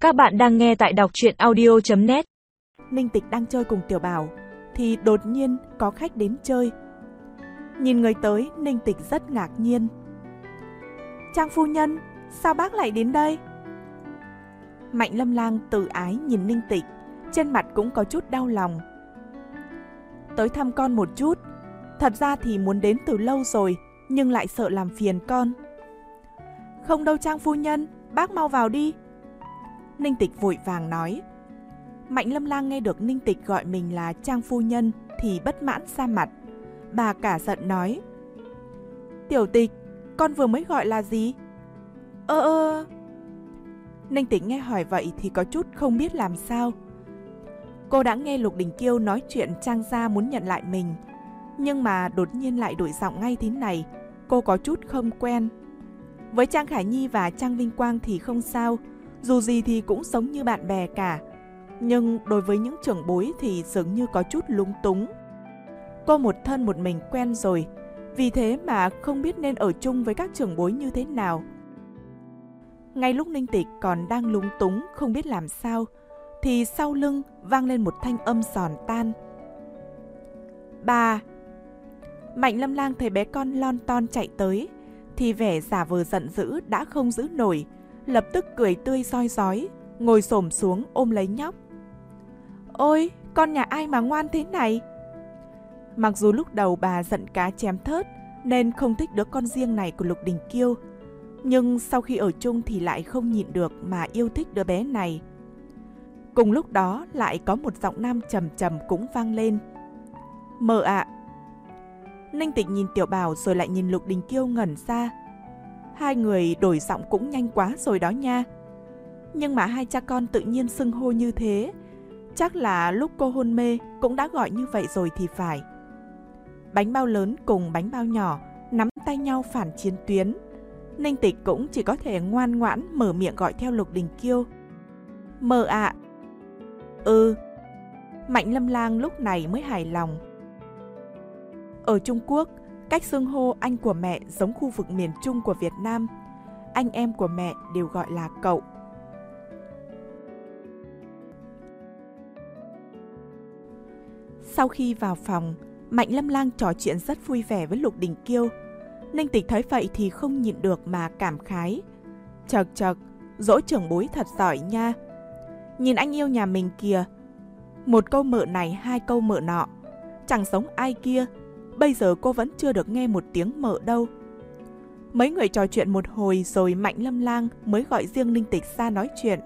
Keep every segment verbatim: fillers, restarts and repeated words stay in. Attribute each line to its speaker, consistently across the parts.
Speaker 1: Các bạn đang nghe tại đọc truyện audio chấm net.
Speaker 2: Ninh Tịch đang chơi cùng Tiểu Bảo thì đột nhiên có khách đến chơi. Nhìn người tới, Ninh Tịch rất ngạc nhiên. Trang phu nhân, sao bác lại đến đây? Mạnh Lâm Lang từ ái nhìn Ninh Tịch, trên mặt cũng có chút đau lòng. Tới thăm con một chút, thật ra thì muốn đến từ lâu rồi, nhưng lại sợ làm phiền con. Không đâu Trang phu nhân, bác mau vào đi. Ninh Tịch vội vàng nói. Mạnh Lâm Lang nghe được Ninh Tịch gọi mình là Trang phu nhân thì bất mãn ra mặt. Bà cả giận nói. Tiểu Tịch, con vừa mới gọi là gì? Ơ ơ... Ninh Tịch nghe hỏi vậy thì có chút không biết làm sao. Cô đã nghe Lục Đình Kiêu nói chuyện Trang gia muốn nhận lại mình, nhưng mà đột nhiên lại đổi giọng ngay thế này, cô có chút không quen. Với Trang Khải Nhi và Trang Vinh Quang thì không sao, dù gì thì cũng sống như bạn bè cả. Nhưng đối với những trưởng bối thì dường như có chút lung túng. Cô một thân một mình quen rồi, vì thế mà không biết nên ở chung với các trưởng bối như thế nào. Ngay lúc Ninh Tịch còn đang lúng túng không biết làm sao, thì sau lưng vang lên một thanh âm giòn tan. Bà! Mạnh Lâm Lang thấy bé con lon ton chạy tới, thì vẻ giả vờ giận dữ đã không giữ nổi, lập tức cười tươi roi rói, ngồi xổm xuống ôm lấy nhóc. Ôi, con nhà ai mà ngoan thế này? Mặc dù lúc đầu bà giận cá chém thớt nên không thích đứa con riêng này của Lục Đình Kiêu, nhưng sau khi ở chung thì lại không nhịn được mà yêu thích đứa bé này. Cùng lúc đó lại có một giọng nam trầm trầm cũng vang lên. Mợ ạ! Ninh Tịch nhìn Tiểu Bảo rồi lại nhìn Lục Đình Kiêu ngẩn ra. Hai người đổi giọng cũng nhanh quá rồi đó nha. Nhưng mà hai cha con tự nhiên xưng hô như thế, chắc là lúc cô hôn mê cũng đã gọi như vậy rồi thì phải. Bánh bao lớn cùng bánh bao nhỏ nắm tay nhau phản chiến tuyến. Ninh Tịch cũng chỉ có thể ngoan ngoãn mở miệng gọi theo Lục Đình Kiêu. Mợ ạ! Ừ. Mạnh Lâm Lang lúc này mới hài lòng. Ở Trung Quốc, cách xưng hô anh của mẹ giống khu vực miền Trung của Việt Nam. Anh em của mẹ đều gọi là cậu. Sau khi vào phòng, Mạnh Lâm Lang trò chuyện rất vui vẻ với Lục Đình Kiêu. Ninh Tịch thấy vậy thì không nhịn được mà cảm khái. Chật chật, dỗ trưởng bối thật giỏi nha. Nhìn anh yêu nhà mình kìa. Một câu mợ này hai câu mợ nọ. Chẳng giống ai kia. Bây giờ cô vẫn chưa được nghe một tiếng mợ đâu. Mấy người trò chuyện một hồi rồi Mạnh Lâm Lang mới gọi riêng Ninh Tịch ra nói chuyện.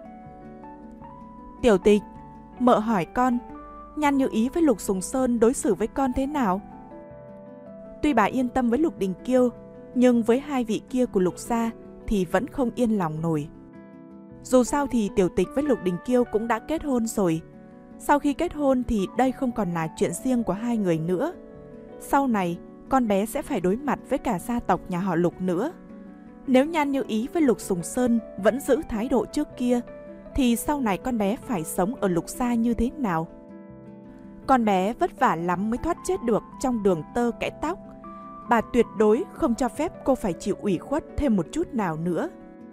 Speaker 2: Tiểu Tịch, mợ hỏi con, Nhan Như Ý với Lục Sùng Sơn đối xử với con thế nào? Tuy bà yên tâm với Lục Đình Kiêu, nhưng với hai vị kia của Lục gia thì vẫn không yên lòng nổi. Dù sao thì Tiểu Tịch với Lục Đình Kiêu cũng đã kết hôn rồi. Sau khi kết hôn thì đây không còn là chuyện riêng của hai người nữa. Sau này, con bé sẽ phải đối mặt với cả gia tộc nhà họ Lục nữa. Nếu Nhan Như Ý với Lục Sùng Sơn vẫn giữ thái độ trước kia, thì sau này con bé phải sống ở Lục gia như thế nào? Con bé vất vả lắm mới thoát chết được trong đường tơ kẽ tóc. Bà tuyệt đối không cho phép cô phải chịu ủy khuất thêm một chút nào nữa.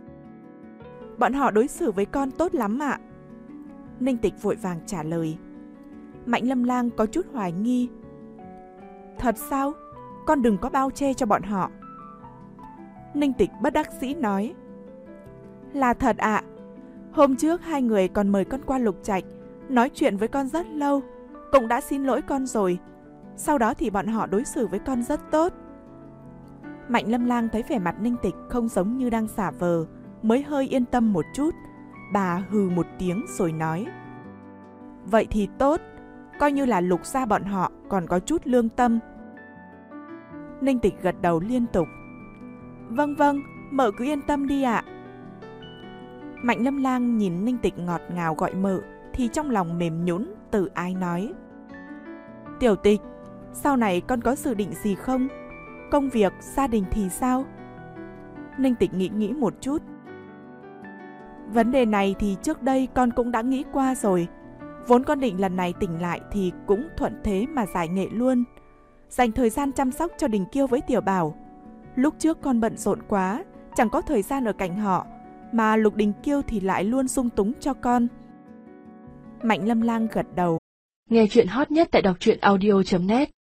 Speaker 2: Bọn họ đối xử với con tốt lắm ạ. Ninh Tịch vội vàng trả lời. Mạnh Lâm Lang có chút hoài nghi. Thật sao? Con đừng có bao che cho bọn họ. Ninh Tịch bất đắc dĩ nói. Là thật ạ. Hôm trước hai người còn mời con qua Lục Trạch, nói chuyện với con rất lâu, cũng đã xin lỗi con rồi. Sau đó thì bọn họ đối xử với con rất tốt. Mạnh Lâm Lang thấy vẻ mặt Ninh Tịch không giống như đang giả vờ, mới hơi yên tâm một chút. Bà hừ một tiếng rồi nói. Vậy thì tốt, coi như là Lục gia bọn họ còn có chút lương tâm. Ninh Tịch gật đầu liên tục. Vâng vâng, mợ cứ yên tâm đi ạ. Mạnh Lâm Lang nhìn Ninh Tịch ngọt ngào gọi mợ thì trong lòng mềm nhũn, tự ái nói. Tiểu Tịch, sau này con có dự định gì không? Công việc, gia đình thì sao? Ninh Tịch nghĩ nghĩ một chút. Vấn đề này thì trước đây con cũng đã nghĩ qua rồi. Vốn con định lần này tỉnh lại thì cũng thuận thế mà giải nghệ luôn. Dành thời gian chăm sóc cho Đình Kiêu với Tiểu Bảo. Lúc trước con bận rộn quá, chẳng có thời gian ở cạnh họ, mà Lục Đình Kiêu thì lại luôn sung túng cho con. Mạnh Lâm Lang gật đầu.
Speaker 3: Nghe chuyện hot nhất tại đọc truyện audio chấm net.